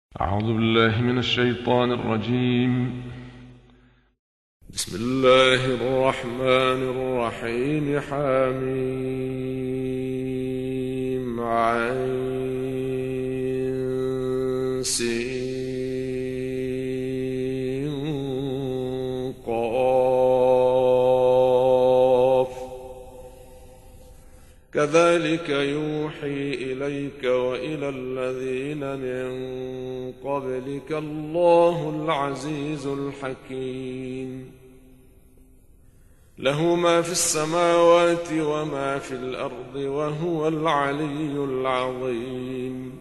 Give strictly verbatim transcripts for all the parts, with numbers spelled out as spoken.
أعوذ بالله من الشيطان الرجيم. بسم الله الرحمن الرحيم. حميم عين سين قاف كذلك يوحي إليك وإلى الذين من قبلك الله العزيز الحكيم. له ما في السماوات وما في الأرض وهو العلي العظيم.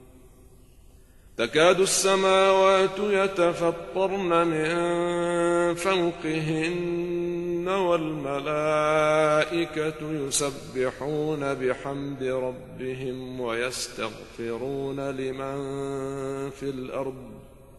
تكاد السماوات يتفطرن من فوقهن والملائكة يسبحون بحمد ربهم ويستغفرون لمن في الأرض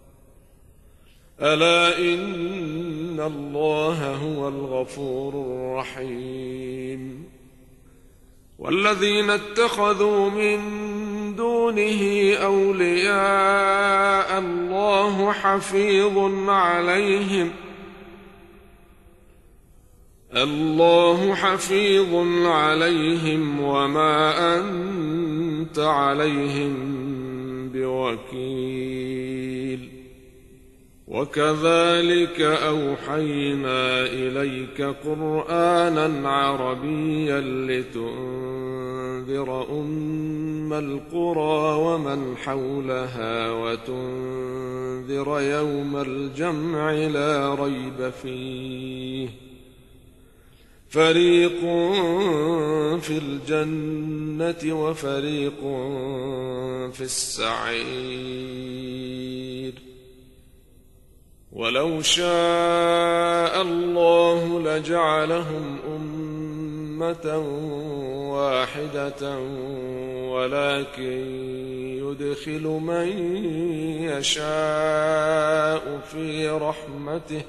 ألا إن الله هو الغفور الرحيم. والذين اتخذوا من دونه أولياء الله حفيظ عليهم الله حفيظ عليهم وما أنت عليهم بوكيل. وكذلك أوحينا إليك قرآنا عربيا لتنذر أم القرى ومن حولها وتنذر يوم الجمع لا ريب فيه فريق في الجنة وفريق في السعير. ولو شاء الله لجعلهم أمة واحدة ولكن يدخل من يشاء في رحمته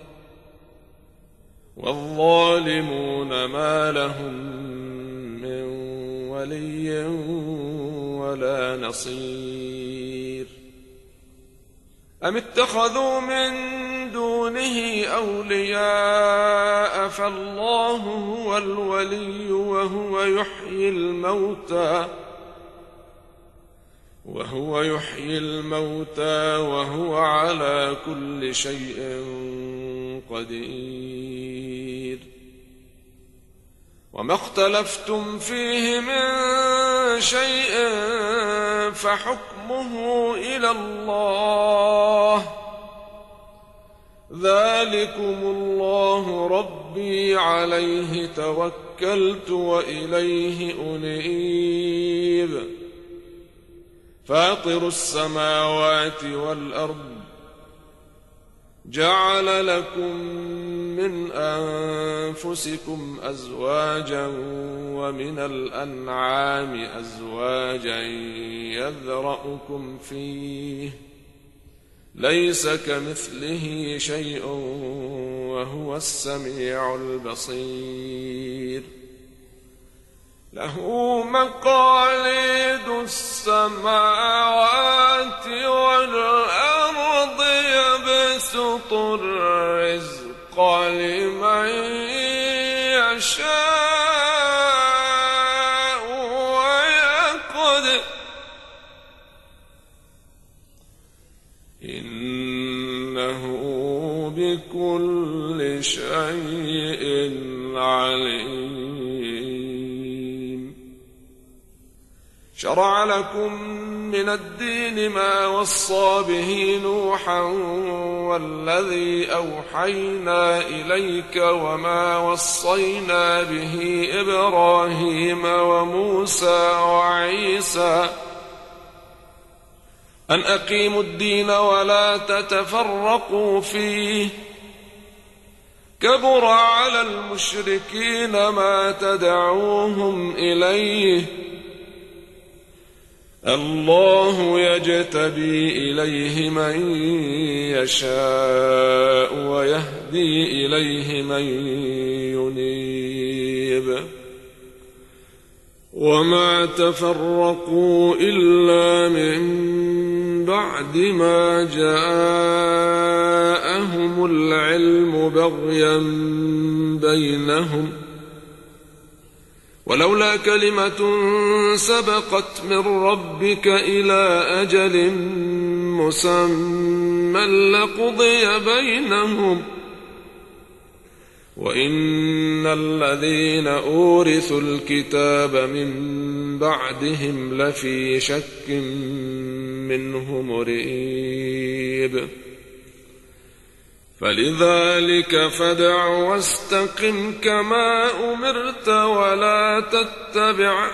والظالمون ما لهم من ولي ولا نصير. أم اتخذوا من دونه أولياء فالله هو الولي وهو يحيي الموتى وهو يحيي الموتى وهو على كل شيء قدير. وما اختلفتم فيه من شيء فحكمه إلى الله ذلكم الله ربي عليه توكلت وإليه أنيب. فاطر السماوات والأرض جعل لكم من أنفسكم أزواجا ومن الأنعام أزواجا يذرأكم فيه ليس كمثله شيء وهو السميع البصير. له مقاليد السماوات والأرض يبسط الرزق لمن يشاء ويقدر إنه بكل شيء عليم. شرع لكم من الدين ما وصى به نوحا والذي أوحينا إليك وما وصينا به إبراهيم وموسى وعيسى أن أقيموا الدين ولا تتفرقوا فيه كبر على المشركين ما تدعوهم إليه الله يجتبي إليه من يشاء ويهدي إليه من ينيب. وما تفرقوا إلا من بعد ما جاءهم العلم بغيا بينهم ولولا كلمة سبقت من ربك إلى أجل مسمى لقضي بينهم وإن الذين أورثوا الكتاب من بعدهم لفي شك منه مريب فلذلك فادع واستقم كما أمرت ولا تتبع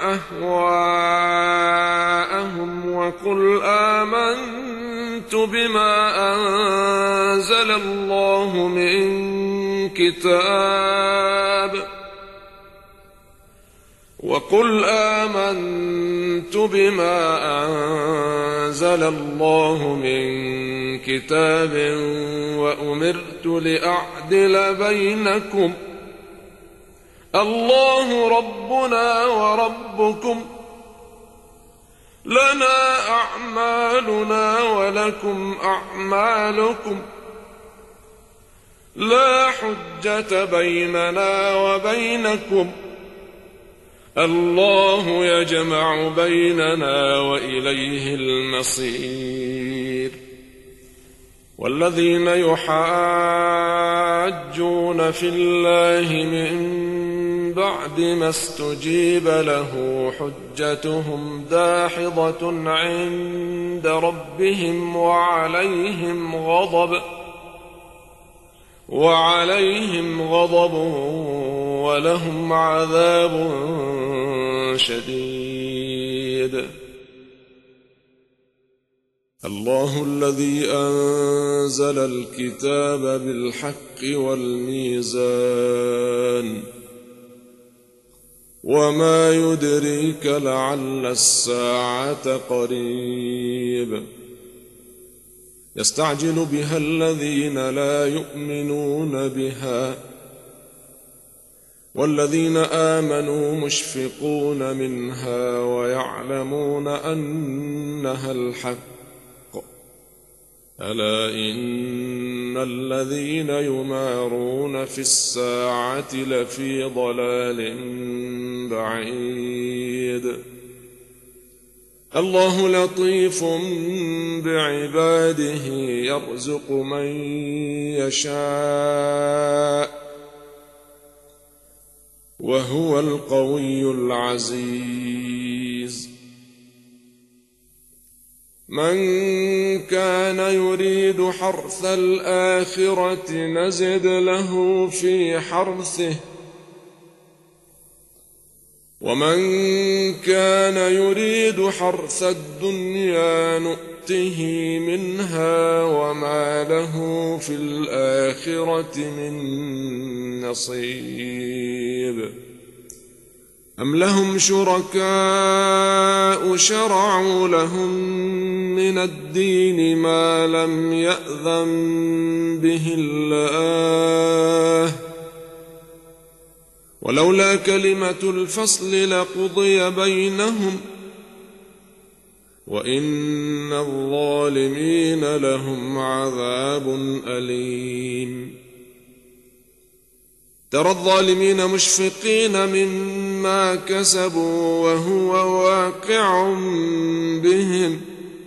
أهواءهم وقل آمنت بما أنزل الله من كتاب وقل آمنت بما أنزل الله من كتاب وأمرت لأعدل بينكم الله ربنا وربكم لنا أعمالنا ولكم أعمالكم لا حجة بيننا وبينكم الله يجمع بيننا وإليه المصير والذين يحاجون في الله من بعد ما استجيب له حجتهم داحضة عند ربهم وعليهم غضب وعليهم غضب ولهم عذاب شديد الله الذي أنزل الكتاب بالحق والميزان وما يدريك لعل الساعة قريب يستعجل بها الذين لا يؤمنون بها والذين آمنوا مشفقون منها ويعلمون أنها الحق ألا إن الذين يمارون في الساعة لفي ضلال بعيد الله لطيف بعباده يرزق من يشاء وهو القوي العزيز من كان يريد حرث الآخرة نزد له في حرثه ومن كان يريد حرث الدنيا نؤته منها وما له في الآخرة من نصيب أم لهم شركاء شرعوا لهم من الدين ما لم يأذن به الله ولولا كلمة الفصل لقضي بينهم وإن الظالمين لهم عذاب أليم ترى الظالمين مشفقين مما كسبوا وهو واقع بهم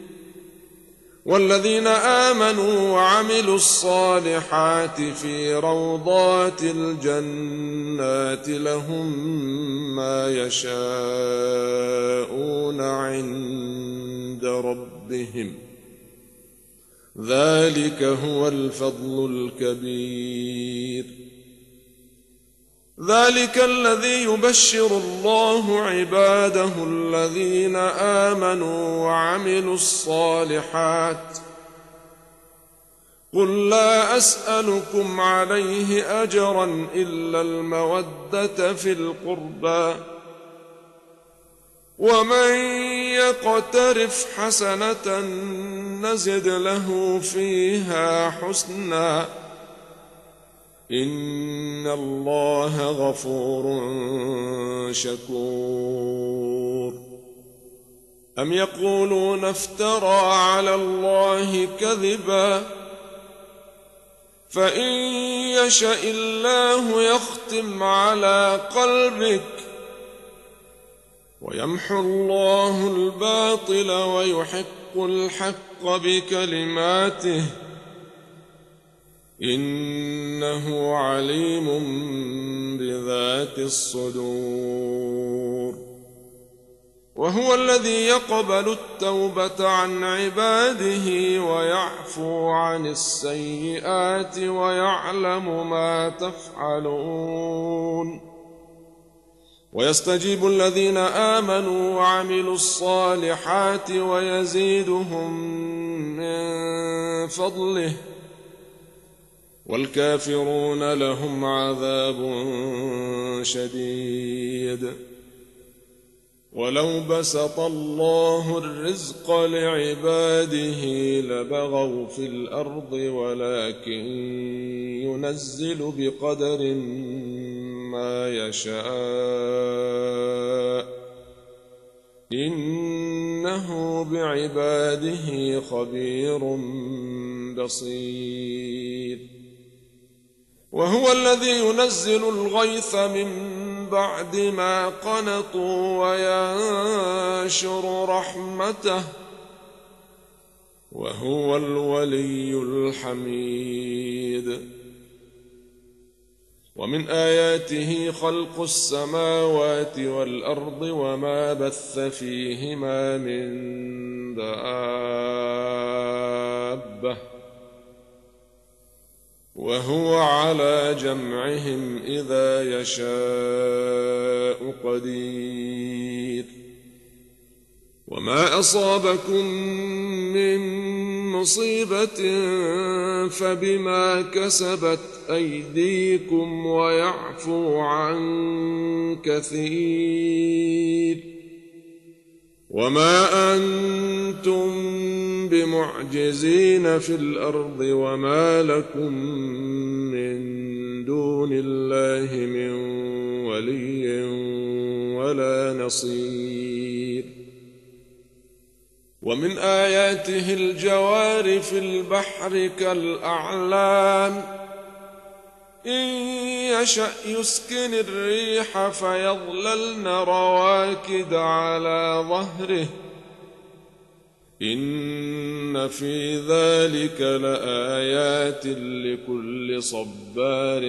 والذين آمنوا وعملوا الصالحات في روضات الجنات لهم ما يشاءون عند ربهم ذلك هو الفضل الكبير ذلك الذي يبشر الله عباده الذين آمنوا وعملوا الصالحات قل لا أسألكم عليه أجرا إلا المودة في القربى ومن يقترف حسنة نزد له فيها حسنا إن الله غفور شكور. أم يقولون افترى على الله كذبا فإن يشأ الله يختم على قلبك ويمحو الله الباطل ويحق الحق بكلماته إنه عليم بذات الصدور. وهو الذي يقبل التوبة عن عباده ويعفو عن السيئات ويعلم ما تفعلون، ويستجيب الذين آمنوا وعملوا الصالحات ويزيدهم من فضله، والكافرون لهم عذاب شديد. ولو بسط الله الرزق لعباده لبغوا في الأرض ولكن ينزل بقدر ما يشاء إنه بعباده خبير بصير. وهو الذي ينزل الغيث من بعد ما قنطوا وينشر رحمته وهو الولي الحميد. ومن آياته خلق السماوات والأرض وما بث فيهما من دابة وهو على جمعهم إذا يشاء قدير. وما أصابكم من مصيبة فبما كسبت أيديكم ويعفو عن كثير، وما أنتم بمعجزين في الأرض وما لكم من دون الله من ولي ولا نصير. ومن آياته الجوار في البحر كالأعلام إن يشأ يسكن الريح فيظللن رواكد على ظهره إن في ذلك لآيات لكل صبار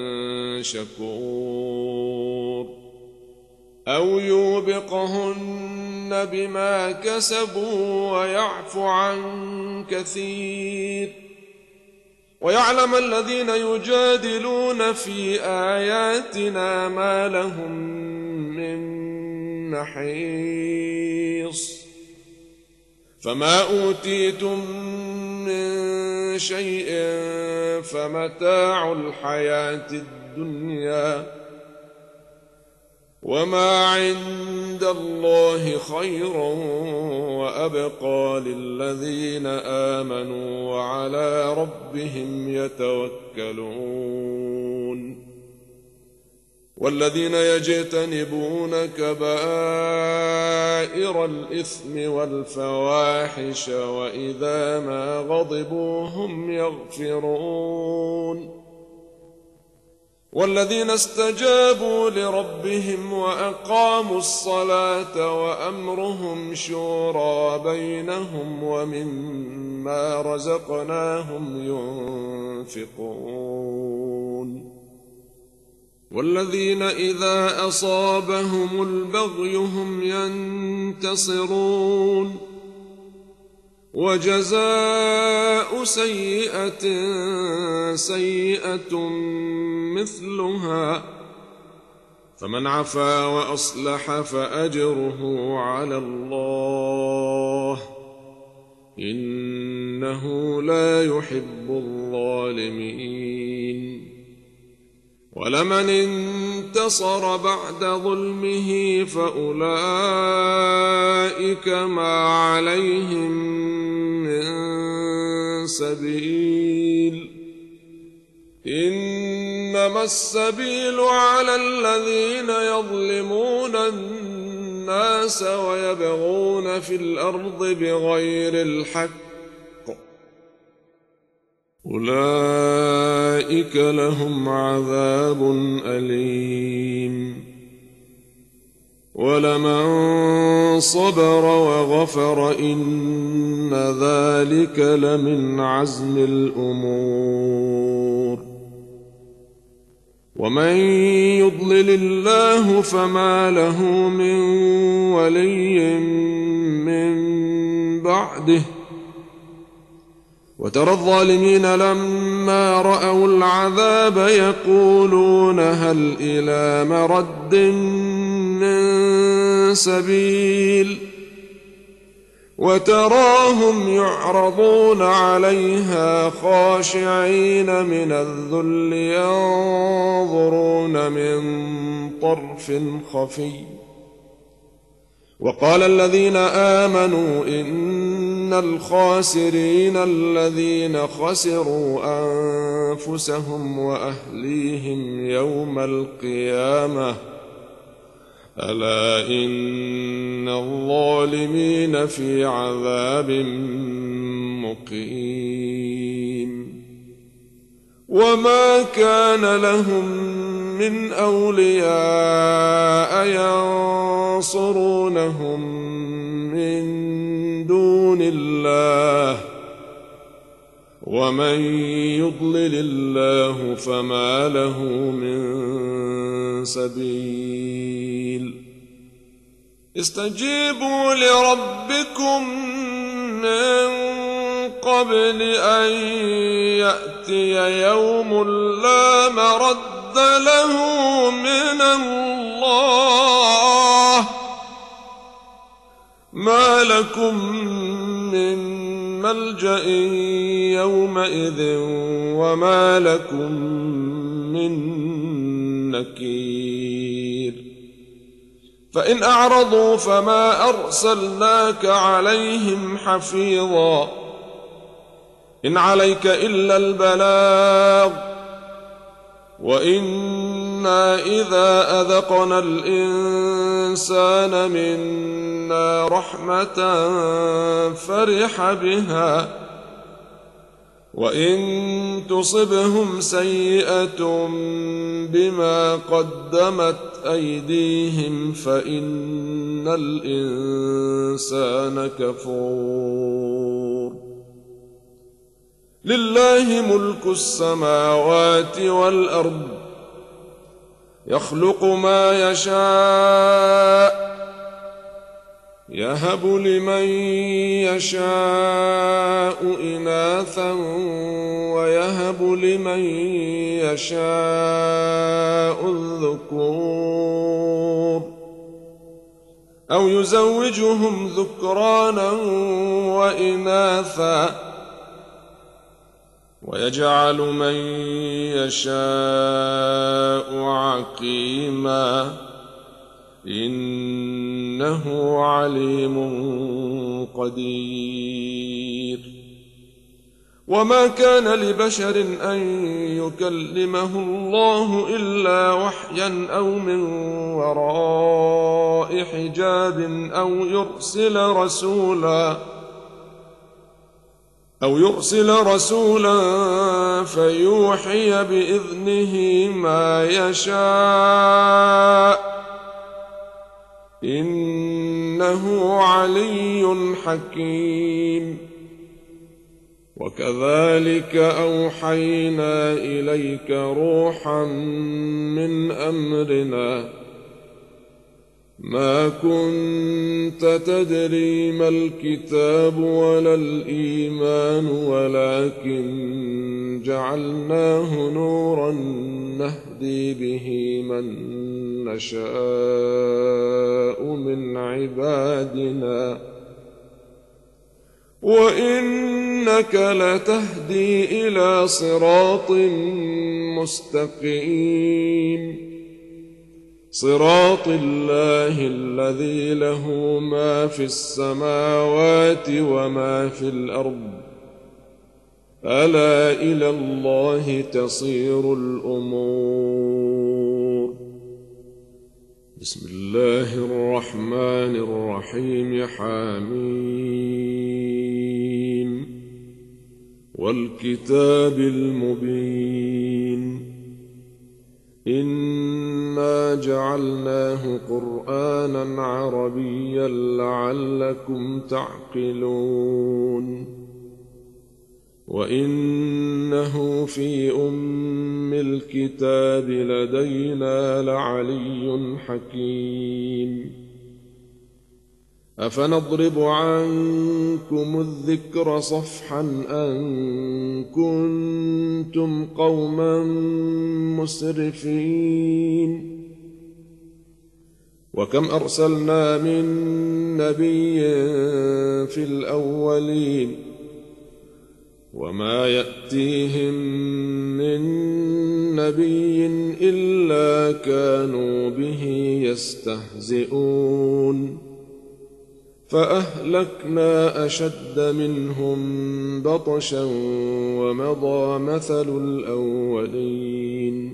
شكور. أو يوبقهن بما كسبوا ويعفو عن كثير، ويعلم الذين يجادلون في آياتنا ما لهم من محيص. فما أوتيتم من شيء فمتاع الحياة الدنيا وما عند الله خير وأبقى للذين آمنوا وعلى ربهم يتوكلون. والذين يجتنبون كبائر الإثم والفواحش وإذا ما غضبوا هم يغفرون. والذين استجابوا لربهم وأقاموا الصلاة وأمرهم شورى بينهم ومما رزقناهم ينفقون. والذين إذا أصابهم البغي هم ينتصرون. وجزاء سيئة سيئة مثلها فمن عفا وأصلح فأجره على الله إنه لا يحب الظالمين. ولمن انتصر بعد ظلمه فأولئك ما عليهم من سبيل إن إنما السبيل على الذين يظلمون الناس ويبغون في الأرض بغير الحق أولئك لهم عذاب أليم ولمن صبر وغفر إن ذلك لمن عزم الأمور ومن يضلل الله فما له من ولي من بعده وترى الظالمين لما رأوا العذاب يقولون هل إلى مرد من سبيل وتراهم يعرضون عليها خاشعين من الذل ينظرون من طرف خفي وقال الذين آمنوا إن الخاسرين الذين خسروا أنفسهم وأهليهم يوم القيامة ألا إن الظالمين في عذاب مقيم وما كان لهم من أولياء ينصرونهم من دون الله ومن يضلل الله فما له من سبيل استجيبوا لربكم من قبل أن يأتي يوم لا مرد له من الله ما لكم من ملجأ يومئذ وما لكم من نكير فإن أعرضوا فما أرسلناك عليهم حفيظا إن عليك إلا البلاغ وإنا إذا أذقنا الإنسان منا رحمة فرح بها وإن تصبهم سيئة بما قدمت أيديهم فإن الإنسان كفور لله ملك السماوات والأرض يخلق ما يشاء يهب لمن يشاء إناثا ويهب لمن يشاء الذكور أو يزوجهم ذكرانا وإناثا ويجعل من يشاء عقيما إنه عليم قدير وما كان لبشر أن يكلمه الله إلا وحيا أو من وراء حجاب أو يرسل رسولا أو يرسل رسولا فيوحي بإذنه ما يشاء إنه علي حكيم وكذلك أوحينا إليك روحا من أمرنا ما كنت تدري ما الكتاب ولا الإيمان ولكن جعلناه نورا نهدي به من نشاء من عبادنا وإنك لتهدي إلى صراط مستقيم صراط الله الذي له ما في السماوات وما في الأرض ألا إلى الله تصير الأمور. بسم الله الرحمن الرحيم. حميم والكتاب المبين إنا جعلناه قرآنا عربيا لعلكم تعقلون وإنه في أم الكتاب لدينا لعلي حكيم أفنضرب عنكم الذكر صفحا أن كنتم قوما مسرفين وكم أرسلنا من نبي في الأولين وما يأتيهم من نبي إلا كانوا به يستهزئون فأهلكنا أشد منهم بطشا ومضى مثل الأولين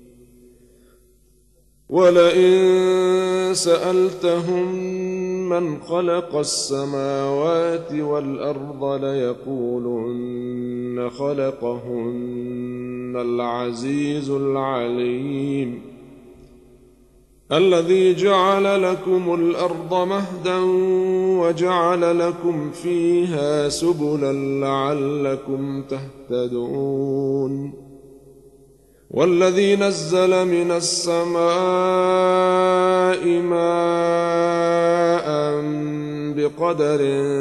ولئن سألتهم من خلق السماوات والأرض ليقولن خلقهن العزيز العليم الذي جعل لكم الأرض مهدا وجعل لكم فيها سبلا لعلكم تهتدون والذي نزل من السماء ماء بقدر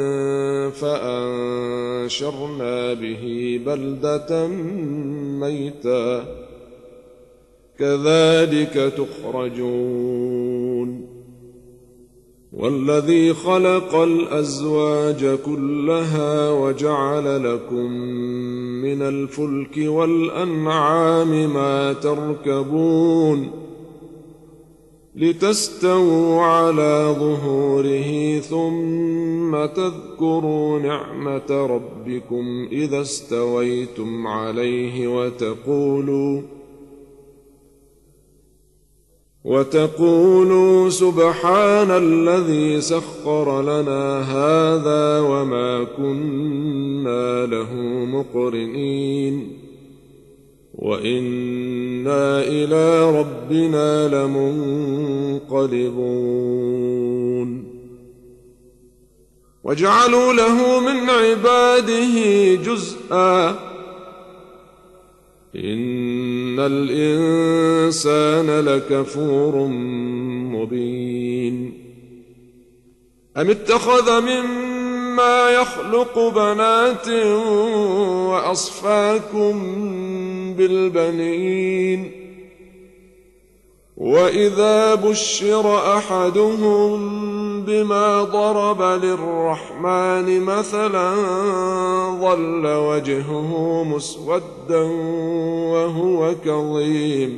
فأنشرنا به بلدة ميتا كذلك تخرجون والذي خلق الأزواج كلها وجعل لكم من الفلك والأنعام ما تركبون لتستووا على ظهوره ثم تذكروا نعمة ربكم إذا استويتم عليه وتقولوا وتقولوا سبحان الذي سخر لنا هذا وما كنا له مقرنين وإنا إلى ربنا لمنقلبون وجعلوا له من عباده جزءا إن الإنسان لكفور مبين أم اتخذ مما يخلق بنات وأصفاكم بالبنين وإذا بشر أحدهم بما ضرب للرحمن مثلا ظل وجهه مسودا وهو كظيم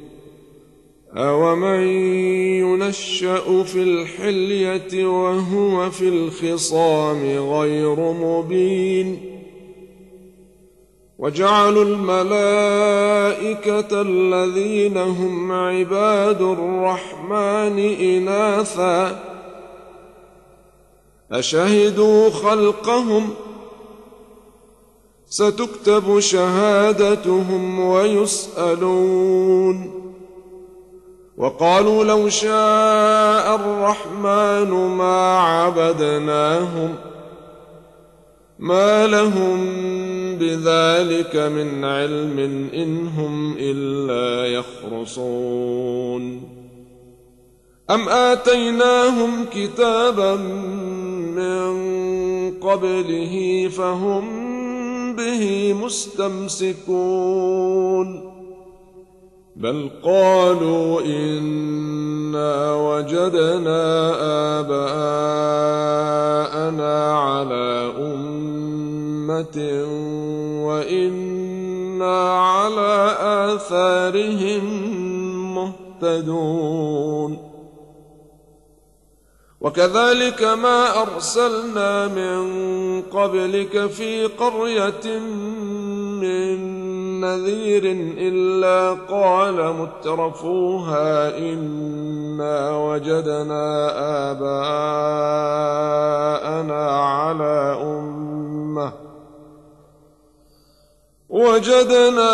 أومن ينشأ في الحلية وهو في الخصام غير مبين وجعلوا الملائكة الذين هم عباد الرحمن إناثا أشهدوا خلقهم ستكتب شهادتهم ويسألون وقالوا لو شاء الرحمن ما عبدناهم ما لهم بذلك من علم إن هم إلا يخرصون أم آتيناهم كتابا من قبله فهم به مستمسكون بل قالوا إنا وجدنا آباءنا على أمة وإنا على آثارهم مهتدون وكذلك ما أرسلنا من قبلك في قرية من نذير إلا قال مترفوها إنا وجدنا آباءنا على أمة وجدنا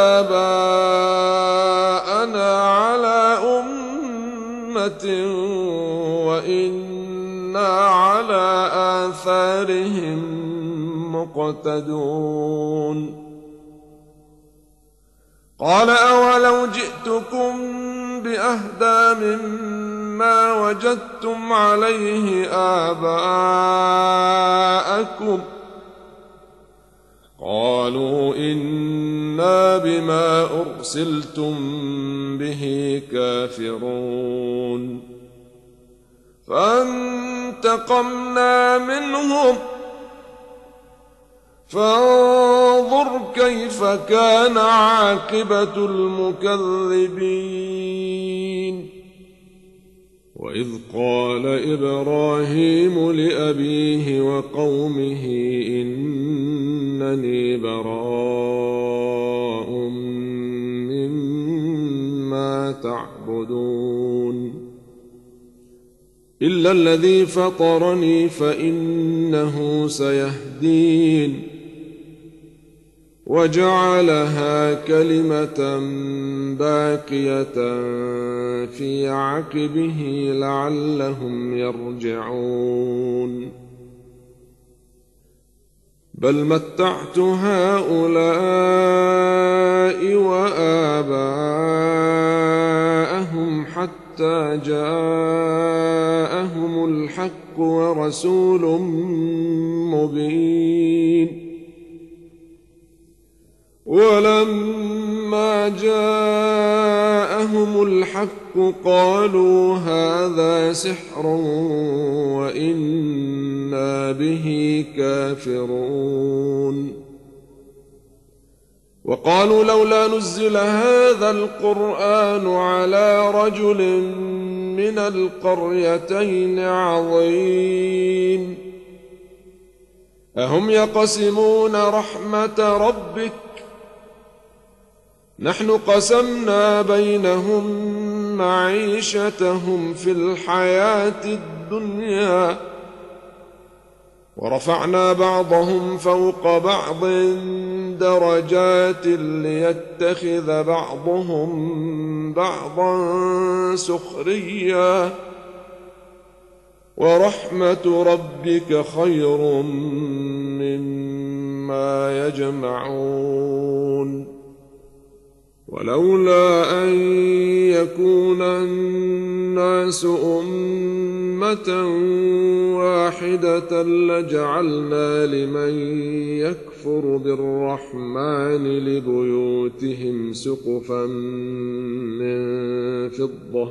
آباءنا على أمة وإنا على آثارهم مقتدون قال أولو جئتكم بأهدى مما وجدتم عليه آباءكم قالوا إنا بما أرسلتم به كافرون فانتقمنا منهم فانظر كيف كان عاقبة المكذبين وإذ قال إبراهيم لأبيه وقومه إنني براء مما تعبدون إلا الذي فطرني فإنه سيهدين وجعلها كلمة باقية في عقبه لعلهم يرجعون بل متعت هؤلاء وآباءهم حتى جاءهم الحق ورسول مبين ولما جاءهم الحق قالوا هذا سحر وإنا به كافرون وقالوا لولا نزل هذا القرآن على رجل من القريتين عظيم أهم يقسمون رحمة ربك نحن قسمنا بينهم معيشتهم في الحياة الدنيا ورفعنا بعضهم فوق بعض درجات ليتخذ بعضهم بعضا سخريا ورحمة ربك خير مما يجمعون ولولا أن يكون الناس أمة واحدة لجعلنا لمن يكفر بالرحمن لبيوتهم سقفا من فضة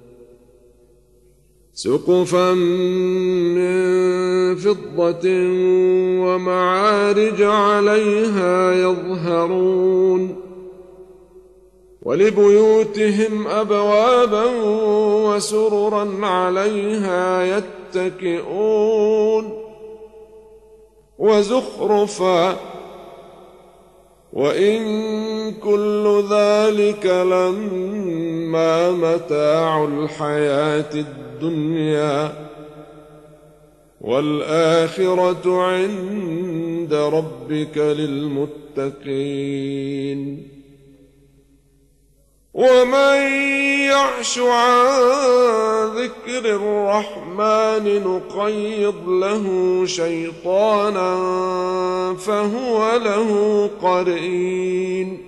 سقفا من فضة ومعارج عليها يظهرون ولبيوتهم أبوابا وسررا عليها يتكئون وزخرفا وإن كل ذلك لما متاع الحياة الدنيا والآخرة عند ربك للمتقين ومن يعش عن ذكر الرحمن نقيض له شيطانا فهو له قرين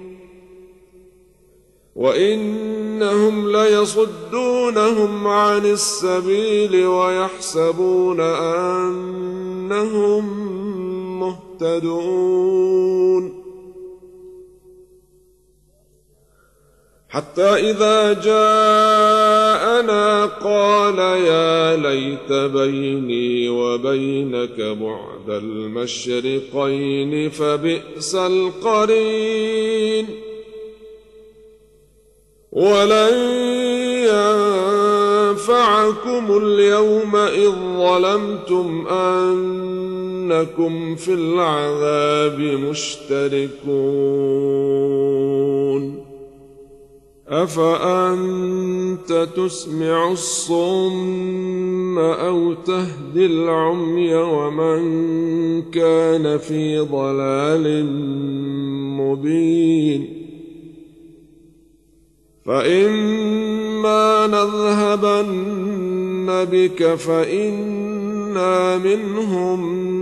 وإنهم ليصدونهم عن السبيل ويحسبون أنهم مهتدون حتى إذا جاءنا قال يا ليت بيني وبينك بعد المشرقين فبئس القرين ولن ينفعكم معكم اليوم إذ ظلمتم أنكم في العذاب مشتركون أفأنت تسمع الصم أو تهدي العمي ومن كان في ضلال مبين فإما نذهبن بك فإنا منهم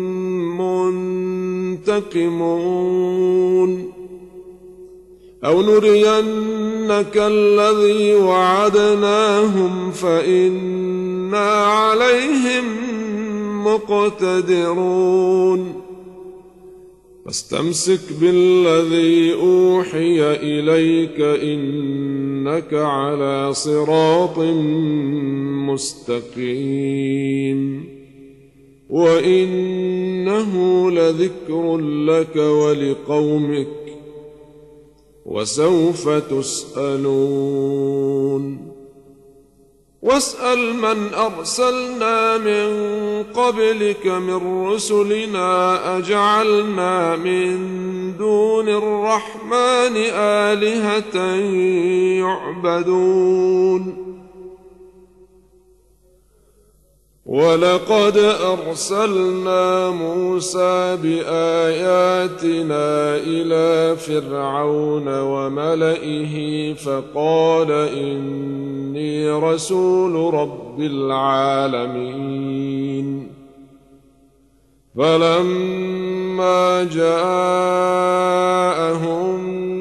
منتقمون أو نرينك الذي وعدناهم فإنا عليهم مقتدرون فاستمسك بالذي أوحي إليك إنك على صراط مستقيم وإنه لذكر لك ولقومك وسوف تسألون واسأل من أرسلنا من قبلك من رسلنا أجعلنا من دون الرحمن آلهة يعبدون ولقد أرسلنا موسى بآياتنا إلى فرعون وملئه فقال إني رسول رب العالمين فلما جاءهم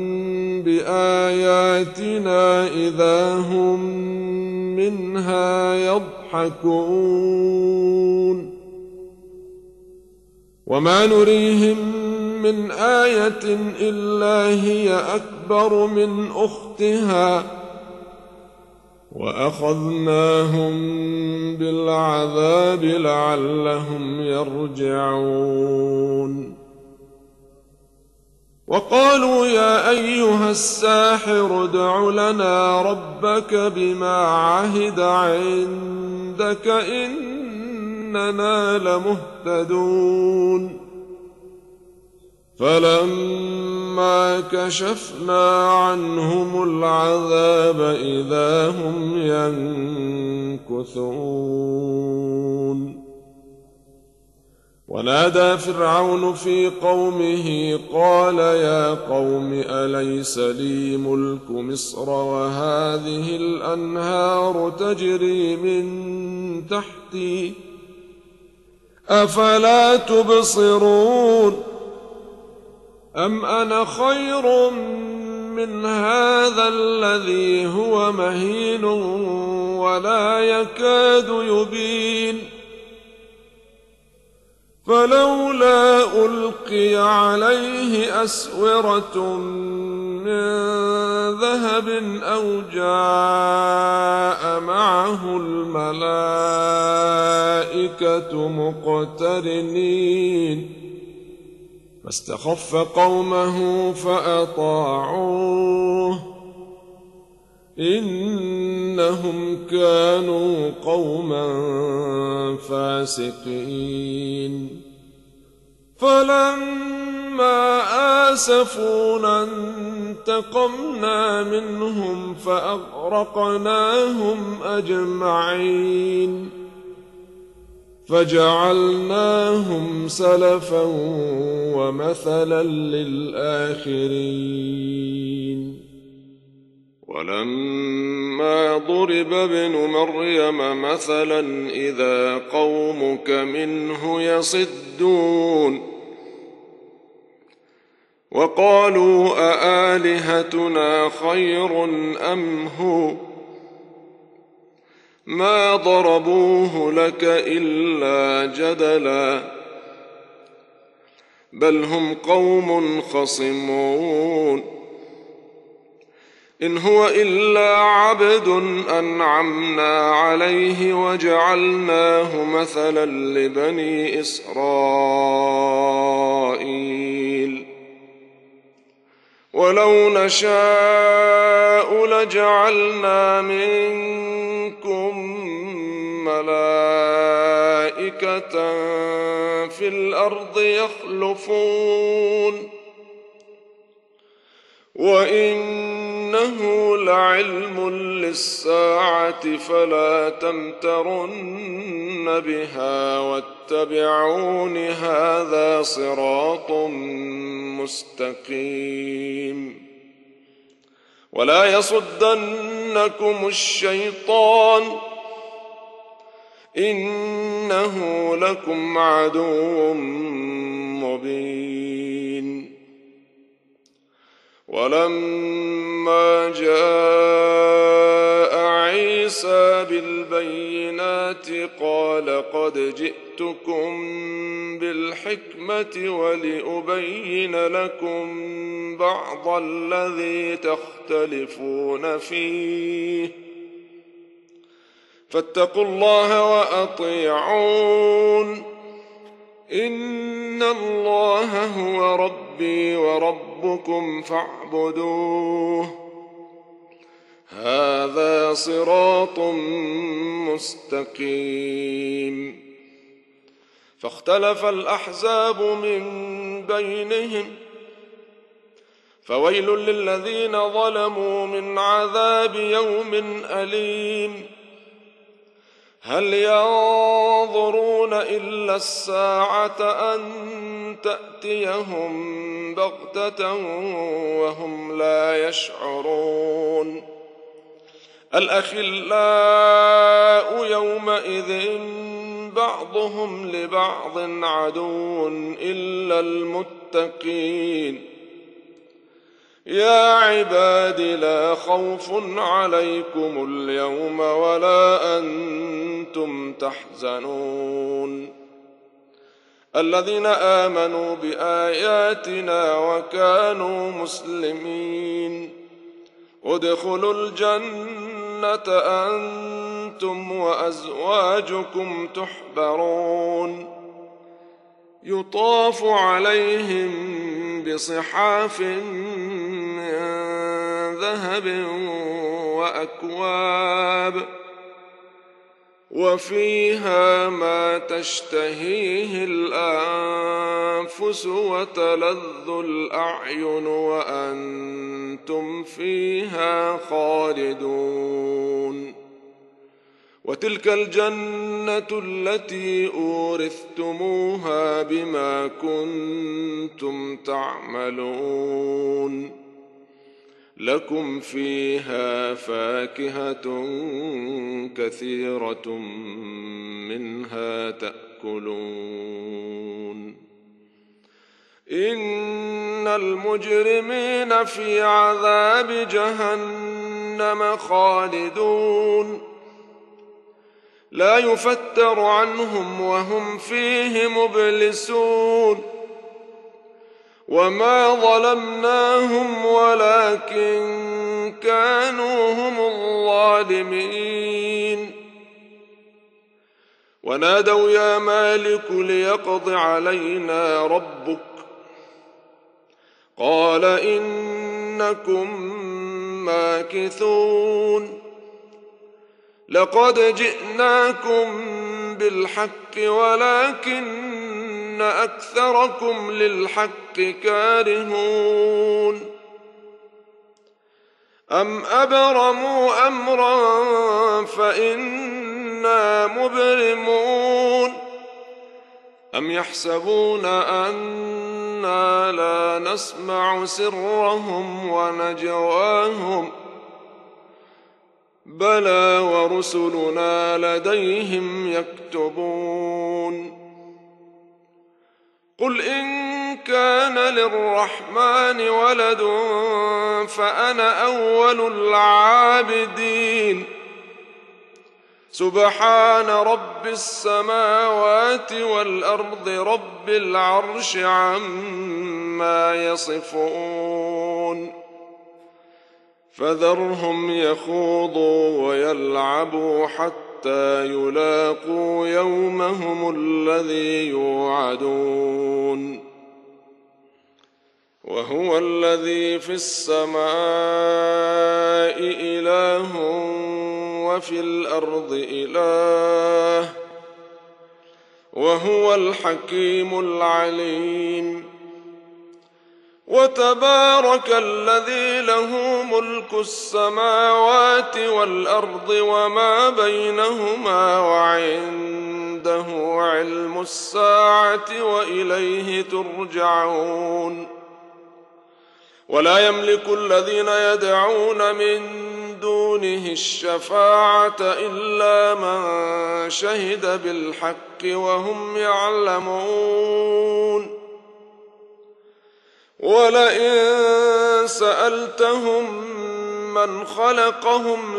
بآياتنا إذا هم منها يضحكون وما نريهم من آية إلا هي أكبر من أختها وأخذناهم بالعذاب لعلهم يرجعون وقالوا يا أيها الساحر ادع لنا ربك بما عهد عندك إننا لمهتدون فلما كشفنا عنهم العذاب إذا هم ينكثون ونادى فرعون في قومه قال يا قوم أليس لي ملك مصر وهذه الأنهار تجري من تحتي أفلا تبصرون أم أنا خير من هذا الذي هو مهين ولا يكاد يبين فلولا ألقي عليه أسورة من ذهب أو جاء معه الملائكة مقترنين فاستخف قومه فأطاعوه إنهم كانوا قوما فاسقين فلما آسفونا انتقمنا منهم فأغرقناهم أجمعين فجعلناهم سلفا ومثلا للآخرين ولما ضرب ابن مريم مثلا إذا قومك منه يصدون وقالوا أآلهتنا خير أم هو ما ضربوه لك إلا جدلا بل هم قوم خصمون إن هو إلا عبد أنعمنا عليه وجعلناه مثلا لبني إسرائيل ولو نشاء لجعلنا منكم ملائكة في الأرض يخلفون وإنه لعلم للساعة فلا تمترن بها واتبعون هذا صراط مستقيم ولا يصدنكم الشيطان إنه لكم عدو مبين ولما جاء عيسى بالبينات قال قد جئتكم بالحكمة ولأبين لكم بعض الذي تختلفون فيه فاتقوا الله وأطيعون إن الله هو ربي وربكم فاعبدوه هذا صراط مستقيم فاختلف الأحزاب من بينهم فويل للذين ظلموا من عذاب يوم أليم هل ينظرون إلا الساعة أن تأتيهم بغتة وهم لا يشعرون الأخلاء يومئذ بعضهم لبعض عدو إلا المتقين يا عباد لا خوف عليكم اليوم ولا أنتم تحزنون الذين آمنوا بآياتنا وكانوا مسلمين ادخلوا الجنة أنتم وأزواجكم تحبرون يطاف عليهم بصحاف من ذهب وأكواب وفيها ما تشتهيه الأنفس وتلذ الأعين وأنتم فيها خالدون وتلك الجنة التي أورثتموها بما كنتم تعملون لكم فيها فاكهة كثيرة منها تأكلون إن المجرمين في عذاب جهنم خالدون لا يفتر عنهم وهم فيه مبلسون وما ظلمناهم ولكن كانوا هم الظالمين ونادوا يا مالك ليقض علينا ربك قال إنكم ماكثون لقد جئناكم بالحق ولكن أكثركم للحق كارهون أم أبرموا أمرا فإنا مبرمون أم يحسبون أنا لا نسمع سرهم ونجواهم بلى ورسلنا لديهم يكتبون قل إن كان للرحمن ولد فأنا أول العابدين سبحان رب السماوات والأرض رب العرش عما يصفون فذرهم يخوضوا ويلعبوا حتى يلاقوا يومهم الذي يوعدون وهو الذي في السماء إله وفي الأرض إله وهو الحكيم العليم. وتبارك الذي له ملك السماوات والأرض وما بينهما وعنده علم الساعة وإليه ترجعون. ولا يملك الذين يدعون من دونه الشفاعة إلا من شهد بالحق وهم يعلمون. ولئن سألتهم من خلقهم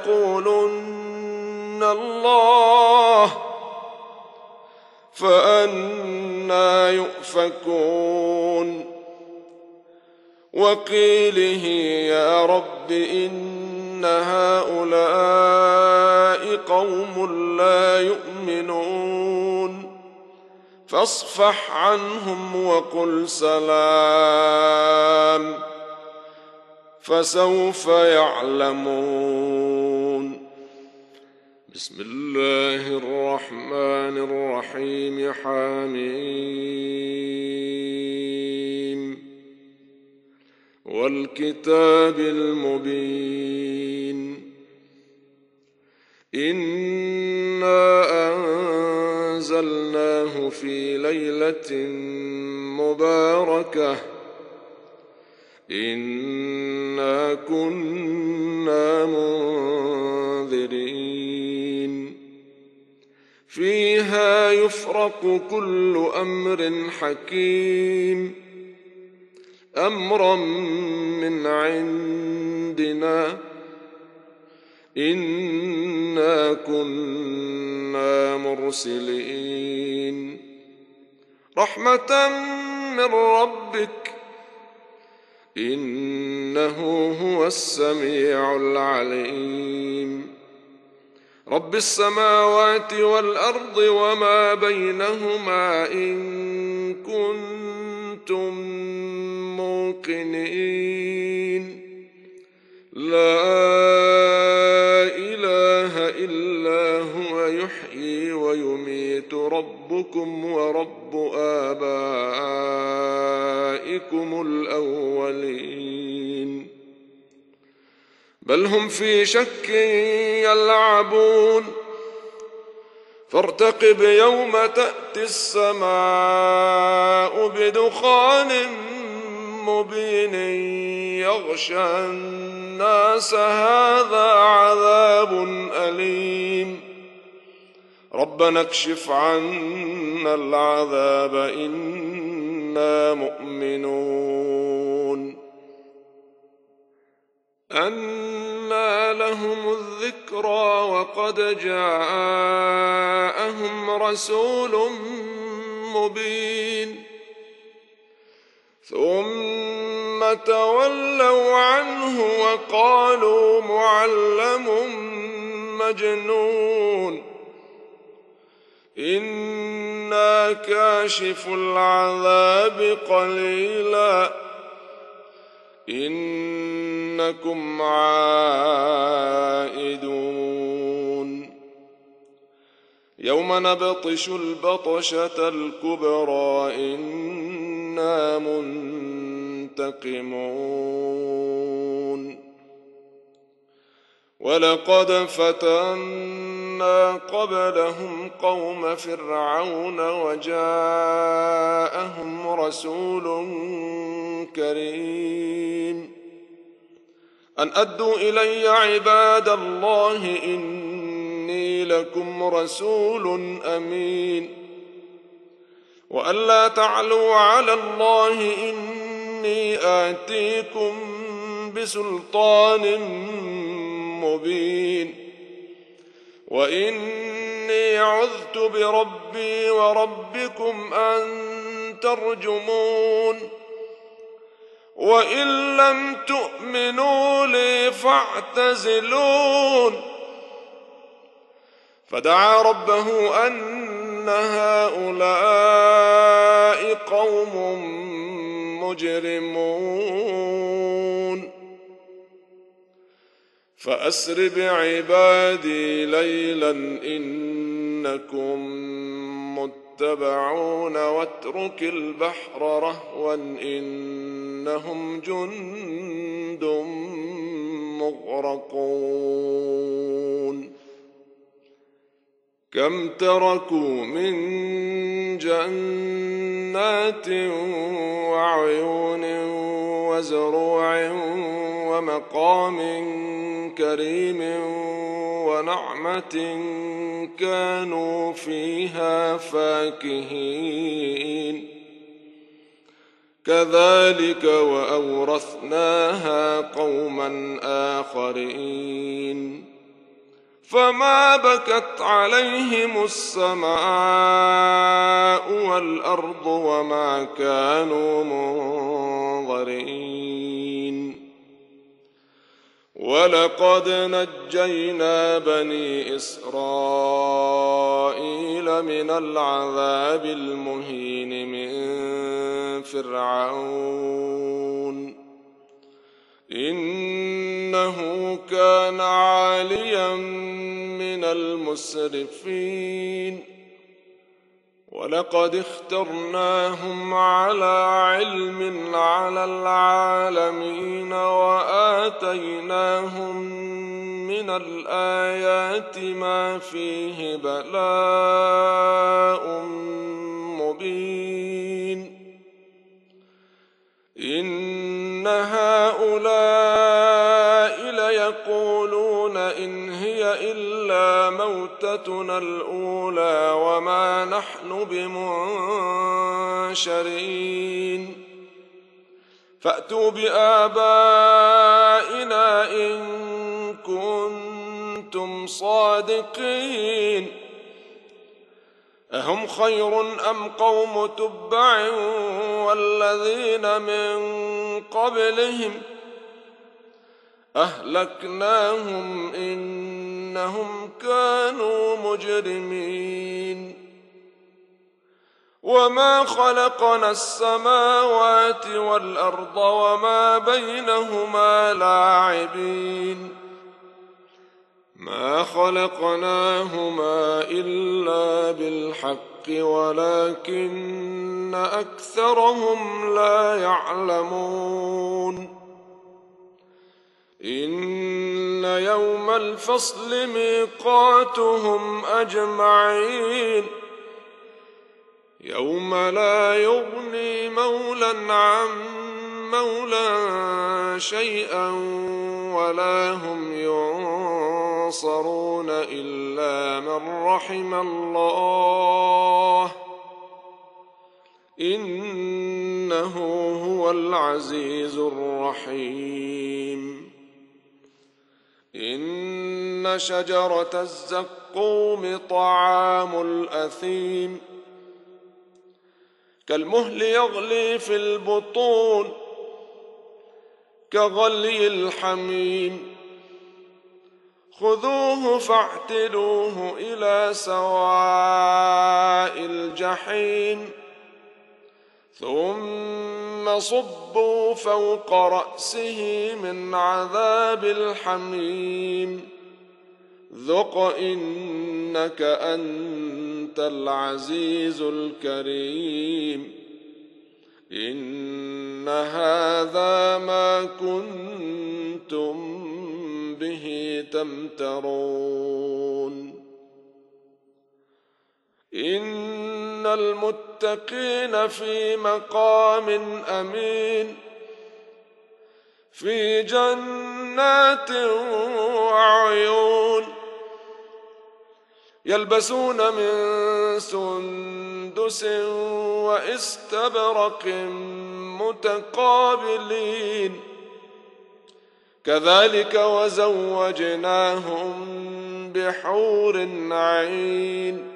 ليقولن الله فأنى يؤفكون. وقيله يا رب إن هؤلاء قوم لا يؤمنون فاصفح عنهم وقل سلام فسوف يعلمون. بسم الله الرحمن الرحيم. حميم والكتاب المبين. إنا أنزلناه في ليلة مباركة إنا كنا منذرين فيها يفرق كل أمر حكيم أمرا من عندنا إنا كنا مرسلين رحمة من ربك إنه هو السميع العليم. رب السماوات والأرض وما بينهما إن كنتم موقنين لا إله إلا هو يحيي ويميت ربكم ورب آبائكم الأولين بل هم في شك يلعبون فارتقب يوم تأتي السماء بدخان مبين يغشى الناس هذا عذاب أليم ربنا اكشف عنا العذاب إنا مؤمنون. أنى لهم الذكرى وقد جاءهم رسول مبين ثم تولوا عنه وقالوا معلم مجنون إنا كاشف العذاب قليلا إنكم عائدون يوم نبطش البطشة الكبرى إنا منتقمون ولقد فتنا قبلهم قوم فرعون وجاءهم رسول كريم أن أدوا إلي عباد الله إني لكم رسول أمين وأن لا تعلوا على الله إني آتيكم بسلطان مبين وإني عذت بربي وربكم أن ترجمون وإن لم تؤمنوا لي فاعتزلون فدعا ربه أن هؤلاء قوم مجرمون فأسر بعبادي ليلا إنكم متبعون واترك البحر رهوا إنهم جند مغرقون كم تركوا من جنات وعيون وزروع ومقام كريم ونعمة كانوا فيها فاكهين كذلك وأورثناها قوما آخرين فما بكت عليهم السماء والأرض وما كانوا منظرين ولقد نجينا بني إسرائيل من العذاب المهين من فرعون إنه كان عاليا من المسرفين ولقد اخترناهم على علم على العالمين وآتيناهم من الآيات ما فيه بلاء مبين إن هؤلاء ليقولون إن هي إلا موتتنا الأولى وما نحن بمنشرين فأتوا بآبائنا إن كنتم صادقين أهم خير أم قوم تبع والذين من قبلهم أهلكناهم إنهم كانوا مجرمين وما خلقنا السماوات والأرض وما بينهما لاعبين ما خلقناهما إلا بالحق ولكن أكثرهم لا يعلمون إن يوم الفصل ميقاتهم أجمعين يوم لا يغني مولى عن مولى شيئا ولا هم ينصرون إلا من رحم الله إنه هو العزيز الرحيم إن شجرة الزقوم طعام الأثيم كالمهل يغلي في البطون كغلي الحميم خذوه فاعتلوه إلى سواء الجحيم ثم صبوا فوق رأسه من عذاب الحميم ذق إنك أنت العزيز الكريم إن هذا ما كنتم به تمترون إن المتقين في مقام أمين في جنات وعيون يلبسون من سندس واستبرق متقابلين كذلك وزوجناهم بحور عين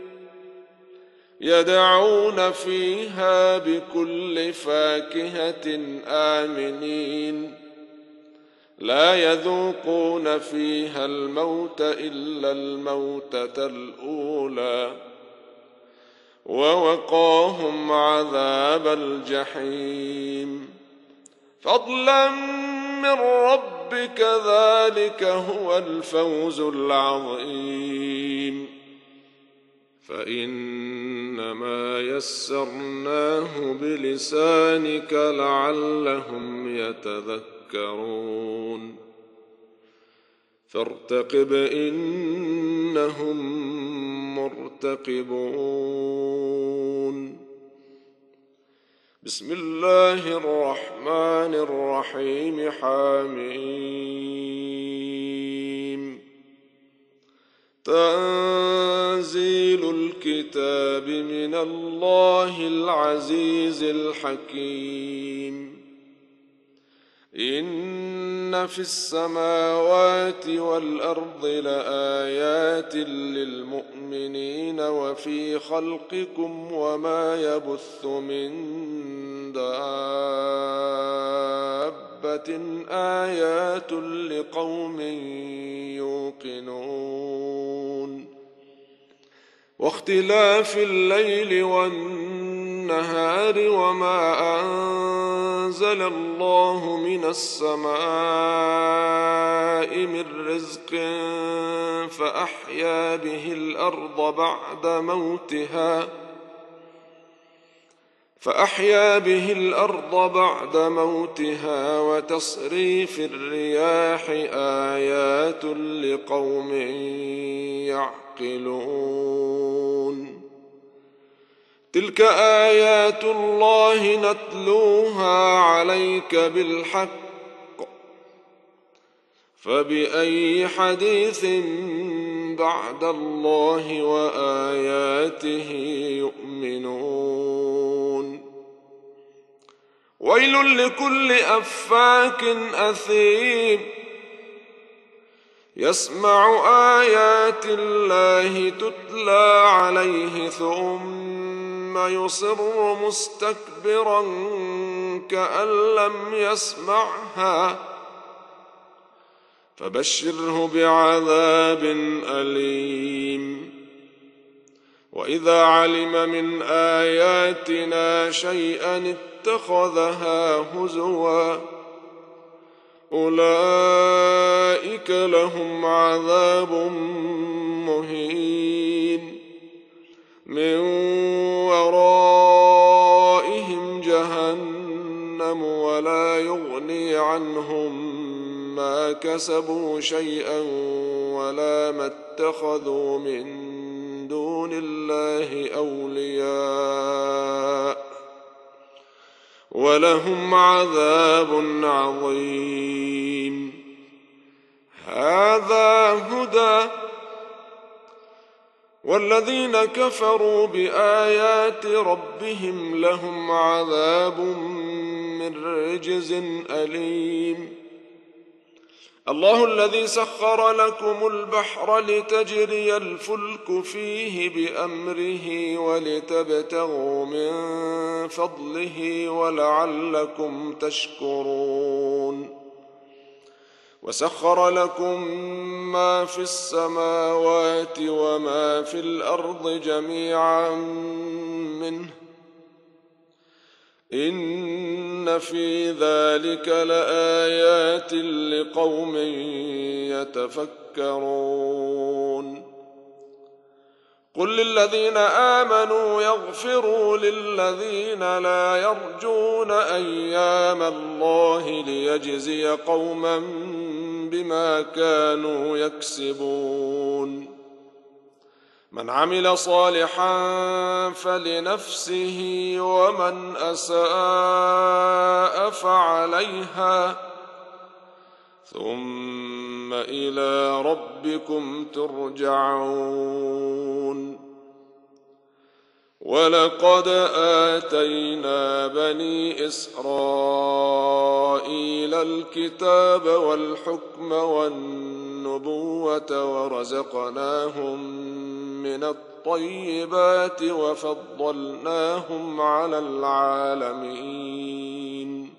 يدعون فيها بكل فاكهة آمنين لا يذوقون فيها الموت إلا الموتة الأولى ووقاهم عذاب الجحيم فضلا من رب ربك ذلك هو الفوز العظيم فإنما يسرناه بلسانك لعلهم يتذكرون فارتقب إنهم مرتقبون بسم الله الرحمن الرحيم حميم تنزيل الكتاب من الله العزيز الحكيم إن في السماوات والأرض لآيات للمؤمنين وفي خلقكم وما يبث من دابة آيات لقوم يوقنون واختلاف الليل والنهار وما أنزل الله من السماء من رزق فأحيا به الأرض بعد موتها فأحيا به الأرض بعد موتها وتصريف الرياح آيات لقوم يعقلون تلك آيات الله نتلوها عليك بالحق فبأي حديث بعد الله وآياته يؤمنون ويل لكل أفاك أثيم يسمع آيات الله تتلى عليه ثم يصر مستكبرا كأن لم يسمعها فبشره بعذاب أليم وإذا علم من آياتنا شيئا اتخذها هزوا أولئك لهم عذاب مهين من ورائهم جهنم ولا يغني عنهم ما كسبوا شيئا ولا ما اتخذوا من دون الله أولياء ولهم عذاب عظيم هذا هدى والذين كفروا بآيات ربهم لهم عذاب من رجز أليم الله الذي سخر لكم البحر لتجري الفلك فيه بأمره ولتبتغوا من فضله ولعلكم تشكرون وسخر لكم ما في السماوات وما في الأرض جميعا منه إن في ذلك لآيات لقوم يتفكرون قل للذين آمنوا يغفروا للذين لا يرجون أيام الله ليجزي قوما بما كانوا يكسبون من عمل صالحا فلنفسه ومن أساء فعليها ثم إلى ربكم ترجعون ولقد آتينا بني إسرائيل الكتاب والحكم والنبوة ورزقناهم من الطيبات وفضلناهم على العالمين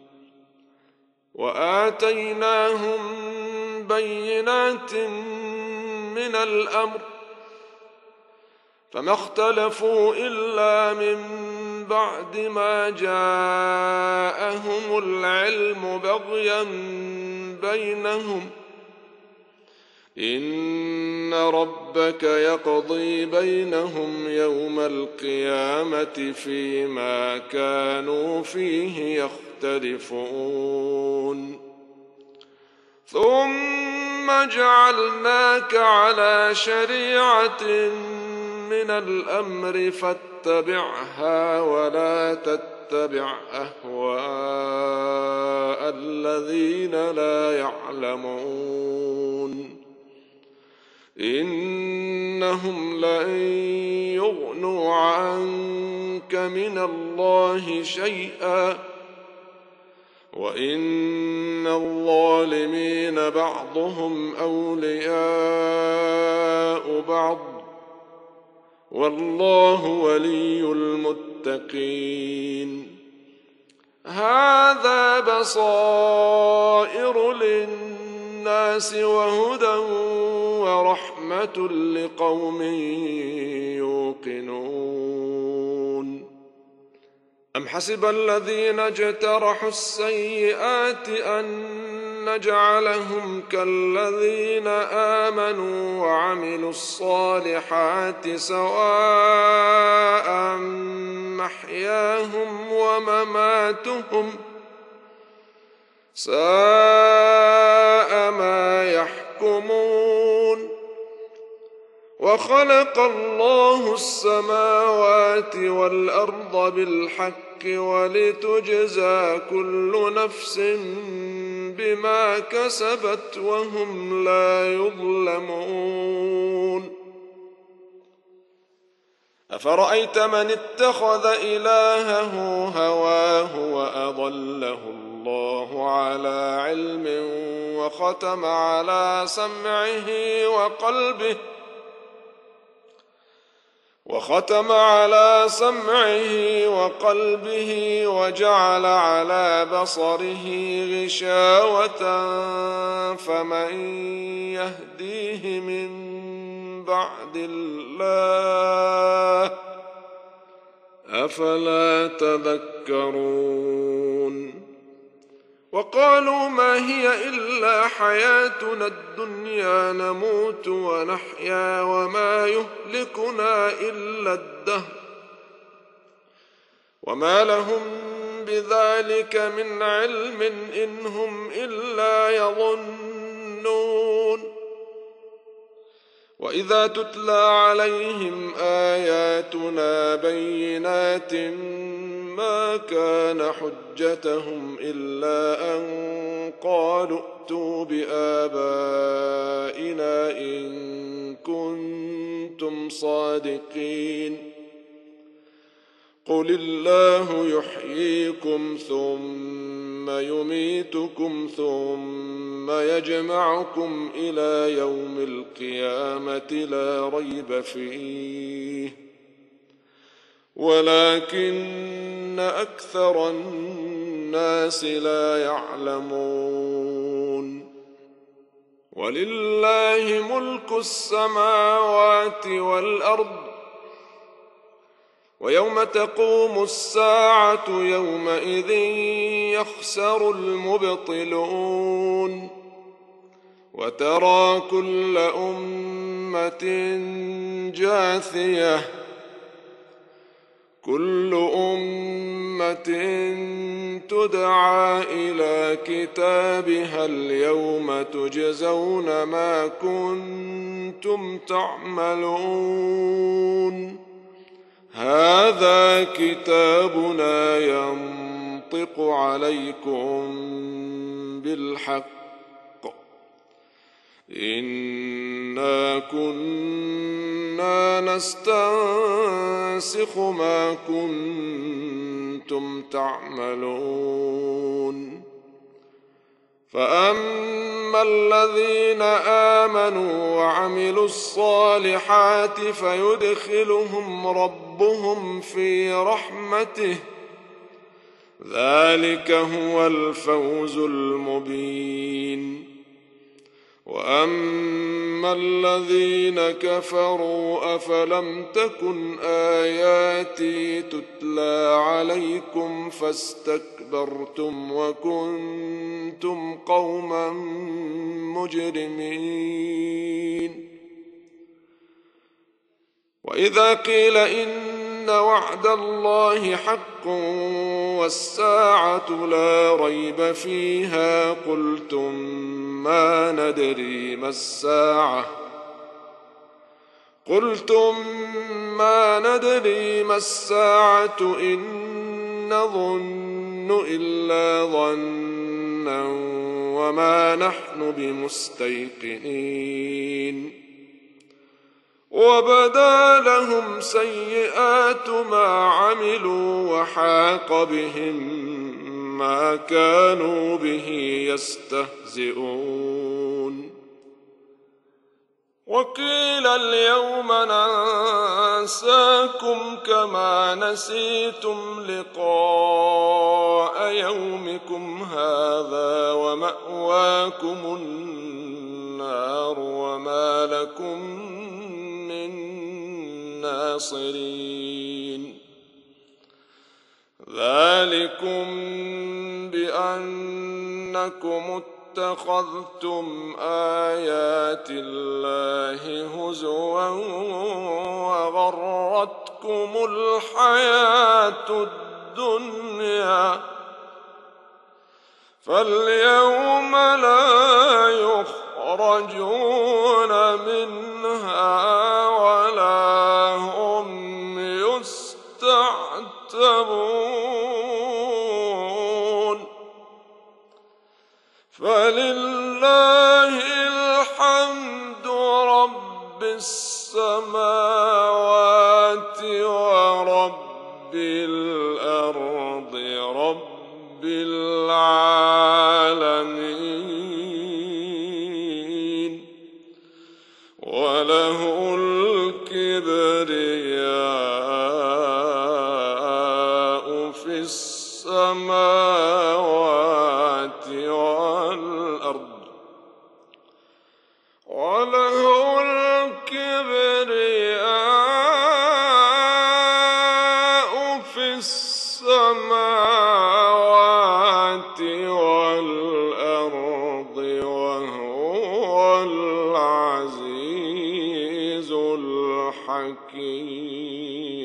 وآتيناهم بينات من الأمر فما اختلفوا إلا من بعد ما جاءهم العلم بغيا بينهم إن ربك يقضي بينهم يوم القيامة فيما كانوا فيه يختلفون ثم جعلناك على شريعة من الأمر فاتبعها ولا تتبع أهواء الذين لا يعلمون إنهم لن يغنوا عنك من الله شيئا وإن الظالمين بعضهم أولياء بعض والله ولي المتقين هذا بصائر للناس وهدى ورحمة لقوم يوقنون أم حسب الذين اجترحوا السيئات أن نجعلهم كالذين آمنوا وعملوا الصالحات سواء محياهم ومماتهم ساء ما يحكمون وخلق الله السماوات والأرض بالحق ولتجزى كل نفس بما كسبت وهم لا يظلمون أفرأيت من اتخذ إلهه هواه وأضله الله على علم وختم على سمعه وقلبه وختم على سمعه وقلبه وجعل على بصره غشاوة فمن يهديه من بعد الله أفلا تذكرون وقالوا ما هي إلا حياتنا الدنيا نموت ونحيا وما يهلكنا إلا الدهر وما لهم بذلك من علم إن هم إلا يظنون وإذا تتلى عليهم آياتنا بينات ما كان حجتهم إلا أن قالوا ائتوا بآبائنا إن كنتم صادقين قل الله يحييكم ثم يميتكم ثم يجمعكم إلى يوم القيامة لا ريب فيه ولكن أكثر الناس لا يعلمون ولله ملك السماوات والأرض ويوم تقوم الساعة يومئذ يخسر المبطلون وترى كل أمة جاثية كل أمة تدعى إلى كتابها اليوم تجزون ما كنتم تعملون هذا كتابنا ينطق عليكم بالحق إنا كنا نستنسخ ما كنتم تعملون فأما الذين آمنوا وعملوا الصالحات فيدخلهم ربهم في رحمته ذلك هو الفوز المبين وأما الذين كفروا أفلم تكن آياتي تتلى عليكم فاستكبرتم وكنتم قوما مجرمين. وإذا قيل إن وعد الله حق والساعة لا ريب فيها قلتم ما ندري ما الساعة قلتم ما ندري ما الساعة إن نظن إلا ظنا وما نحن بمستيقنين. وبدا لهم سيئات ما عملوا وحاق بهم ما كانوا به يستهزئون. وقيل اليوم ننساكم كما نسيتم لقاء يومكم هذا ومأواكم النار وما لكم من ناصرين. ذلكم بأنكم اتخذتم آيات الله هزوا وغرتكم الحياة الدنيا فاليوم لا يخرجون منها ولا هم يستعتبون. فلله الحمد رب السماوات ورب الأرض رب العالمين وله الكبرياء في السماوات والأرض وله الكبرياء في السماوات والأرض وهو العزيز الحكيم.